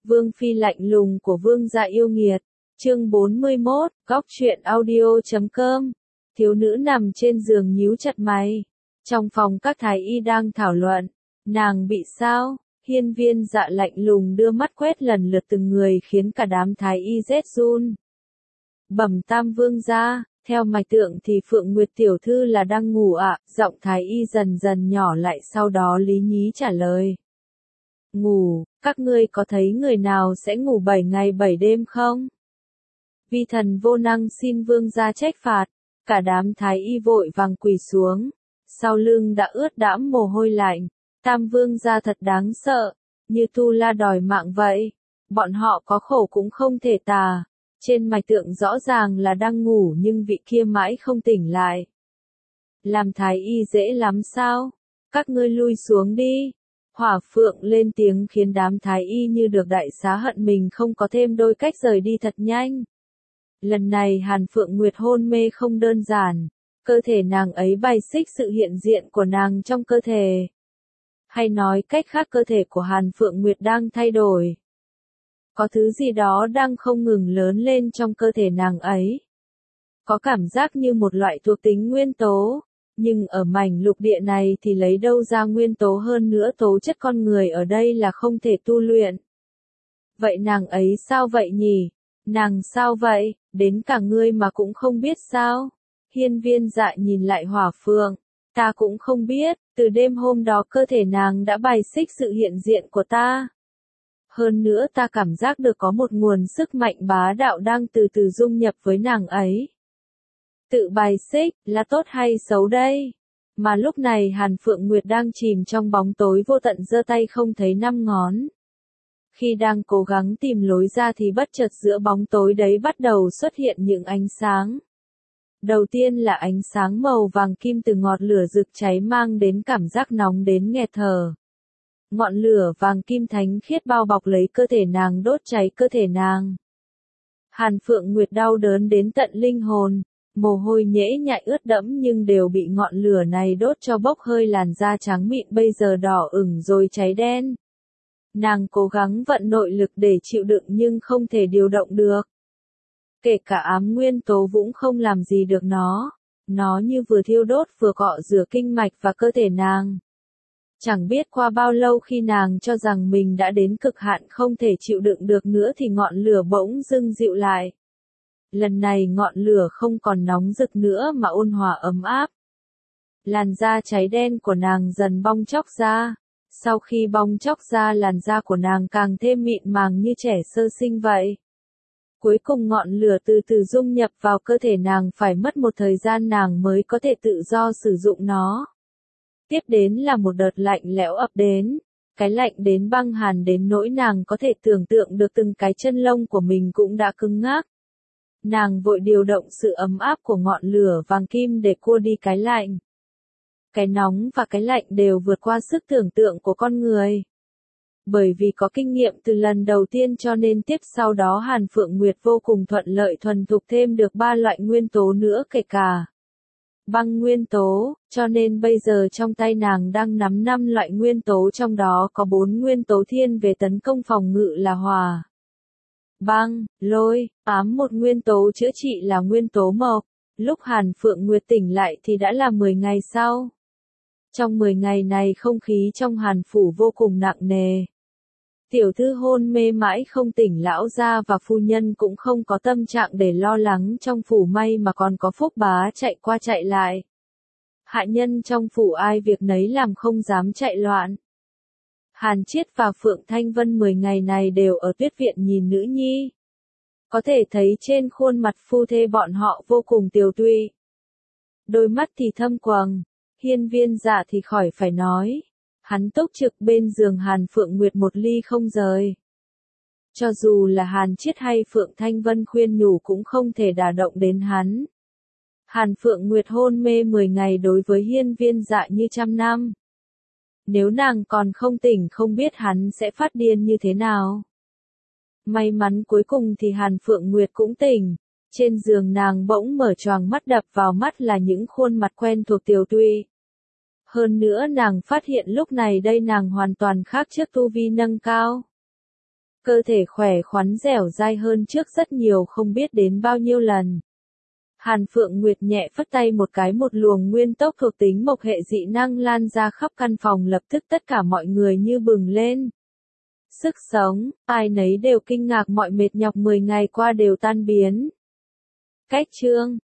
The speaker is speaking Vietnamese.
Vương phi lạnh lùng của vương gia yêu nghiệt. Chương 41, góc truyện audio.com. Thiếu nữ nằm trên giường nhíu chặt mày. Trong phòng các thái y đang thảo luận. Nàng bị sao? Hiên Viên Dạ lạnh lùng đưa mắt quét lần lượt từng người khiến cả đám thái y rét run. Bẩm Tam vương gia, theo mạch tượng thì Phượng Nguyệt tiểu thư là đang ngủ ạ. Giọng thái y dần dần nhỏ lại, sau đó lý nhí trả lời. Ngủ, các ngươi có thấy người nào sẽ ngủ 7 ngày 7 đêm không? Vi thần vô năng xin vương gia trách phạt. Cả đám thái y vội vàng quỳ xuống. Sau lưng đã ướt đẫm mồ hôi lạnh. Tam vương gia thật đáng sợ, như tu la đòi mạng vậy. Bọn họ có khổ cũng không thể tả. Trên mạch tượng rõ ràng là đang ngủ nhưng vị kia mãi không tỉnh lại. Làm thái y dễ lắm sao? Các ngươi lui xuống đi. Hỏa Phượng lên tiếng khiến đám thái y như được đại xá hận mình không có thêm đôi cách rời đi thật nhanh. Lần này Hàn Phượng Nguyệt hôn mê không đơn giản. Cơ thể nàng ấy bài xích sự hiện diện của nàng trong cơ thể. Hay nói cách khác, cơ thể của Hàn Phượng Nguyệt đang thay đổi. Có thứ gì đó đang không ngừng lớn lên trong cơ thể nàng ấy. Có cảm giác như một loại thuộc tính nguyên tố. Nhưng ở mảnh lục địa này thì lấy đâu ra nguyên tố, hơn nữa tố chất con người ở đây là không thể tu luyện. Vậy nàng ấy sao vậy nhỉ? Nàng sao vậy? Đến cả ngươi mà cũng không biết sao? Hiên Viên Dạ nhìn lại Hỏa Phượng. Ta cũng không biết, từ đêm hôm đó cơ thể nàng đã bài xích sự hiện diện của ta. Hơn nữa ta cảm giác được có một nguồn sức mạnh bá đạo đang từ từ dung nhập với nàng ấy. Tự bài xích, là tốt hay xấu đây? Mà lúc này Hàn Phượng Nguyệt đang chìm trong bóng tối vô tận, giơ tay không thấy năm ngón. Khi đang cố gắng tìm lối ra thì bất chợt giữa bóng tối đấy bắt đầu xuất hiện những ánh sáng. Đầu tiên là ánh sáng màu vàng kim từ ngọn lửa rực cháy mang đến cảm giác nóng đến nghẹt thở. Ngọn lửa vàng kim thánh khiết bao bọc lấy cơ thể nàng, đốt cháy cơ thể nàng. Hàn Phượng Nguyệt đau đớn đến tận linh hồn, mồ hôi nhễ nhại ướt đẫm nhưng đều bị ngọn lửa này đốt cho bốc hơi, làn da trắng mịn bây giờ đỏ ửng rồi cháy đen. Nàng cố gắng vận nội lực để chịu đựng nhưng không thể điều động được. Kể cả ám nguyên tố cũng không làm gì được nó. Nó như vừa thiêu đốt vừa cọ rửa kinh mạch và cơ thể nàng. Chẳng biết qua bao lâu, khi nàng cho rằng mình đã đến cực hạn không thể chịu đựng được nữa thì ngọn lửa bỗng dưng dịu lại. Lần này ngọn lửa không còn nóng rực nữa mà ôn hòa ấm áp. Làn da cháy đen của nàng dần bong tróc ra. Sau khi bong tróc ra, làn da của nàng càng thêm mịn màng như trẻ sơ sinh vậy. Cuối cùng ngọn lửa từ từ dung nhập vào cơ thể nàng, phải mất một thời gian nàng mới có thể tự do sử dụng nó. Tiếp đến là một đợt lạnh lẽo ập đến. Cái lạnh đến băng hàn đến nỗi nàng có thể tưởng tượng được từng cái chân lông của mình cũng đã cứng ngắc. Nàng vội điều động sự ấm áp của ngọn lửa vàng kim để cua đi cái lạnh. Cái nóng và cái lạnh đều vượt qua sức tưởng tượng của con người. Bởi vì có kinh nghiệm từ lần đầu tiên cho nên tiếp sau đó Hàn Phượng Nguyệt vô cùng thuận lợi thuần thục thêm được 3 loại nguyên tố nữa, kể cả băng nguyên tố, cho nên bây giờ trong tay nàng đang nắm 5 loại nguyên tố, trong đó có 4 nguyên tố thiên về tấn công phòng ngự là hỏa, băng, lôi, ám, một nguyên tố chữa trị là nguyên tố mộc. Lúc Hàn Phượng Nguyệt tỉnh lại thì đã là 10 ngày sau. Trong 10 ngày này không khí trong Hàn phủ vô cùng nặng nề. Tiểu thư hôn mê mãi không tỉnh, lão gia và phu nhân cũng không có tâm trạng để lo lắng trong phủ, may mà còn có Phúc bá chạy qua chạy lại. Hạ nhân trong phủ ai việc nấy làm, không dám chạy loạn. Hàn Chiết và Phượng Thanh Vân 10 ngày này đều ở Tuyết viện nhìn nữ nhi. Có thể thấy trên khuôn mặt phu thê bọn họ vô cùng tiều tụy. Đôi mắt thì thâm quầng, Hiên Viên Dạ thì khỏi phải nói. Hắn túc trực bên giường Hàn Phượng Nguyệt một ly không rời. Cho dù là Hàn Chiết hay Phượng Thanh Vân khuyên nhủ cũng không thể đả động đến hắn. Hàn Phượng Nguyệt hôn mê 10 ngày đối với Hiên Viên Dạ như trăm năm. Nếu nàng còn không tỉnh không biết hắn sẽ phát điên như thế nào. May mắn cuối cùng thì Hàn Phượng Nguyệt cũng tỉnh. Trên giường nàng bỗng mở choàng mắt, đập vào mắt là những khuôn mặt quen thuộc tiều tụy. Hơn nữa nàng phát hiện lúc này đây nàng hoàn toàn khác trước tu vi nâng cao. Cơ thể khỏe khoắn dẻo dai hơn trước rất nhiều không biết đến bao nhiêu lần. Hàn Phượng Nguyệt nhẹ phất tay một cái, một luồng nguyên tốc thuộc tính mộc hệ dị năng lan ra khắp căn phòng, lập tức tất cả mọi người như bừng lên. Sức sống, ai nấy đều kinh ngạc, mọi mệt nhọc 10 ngày qua đều tan biến. Cách chương